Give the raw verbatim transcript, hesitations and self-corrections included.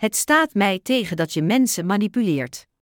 Het staat mij tegen dat je mensen manipuleert.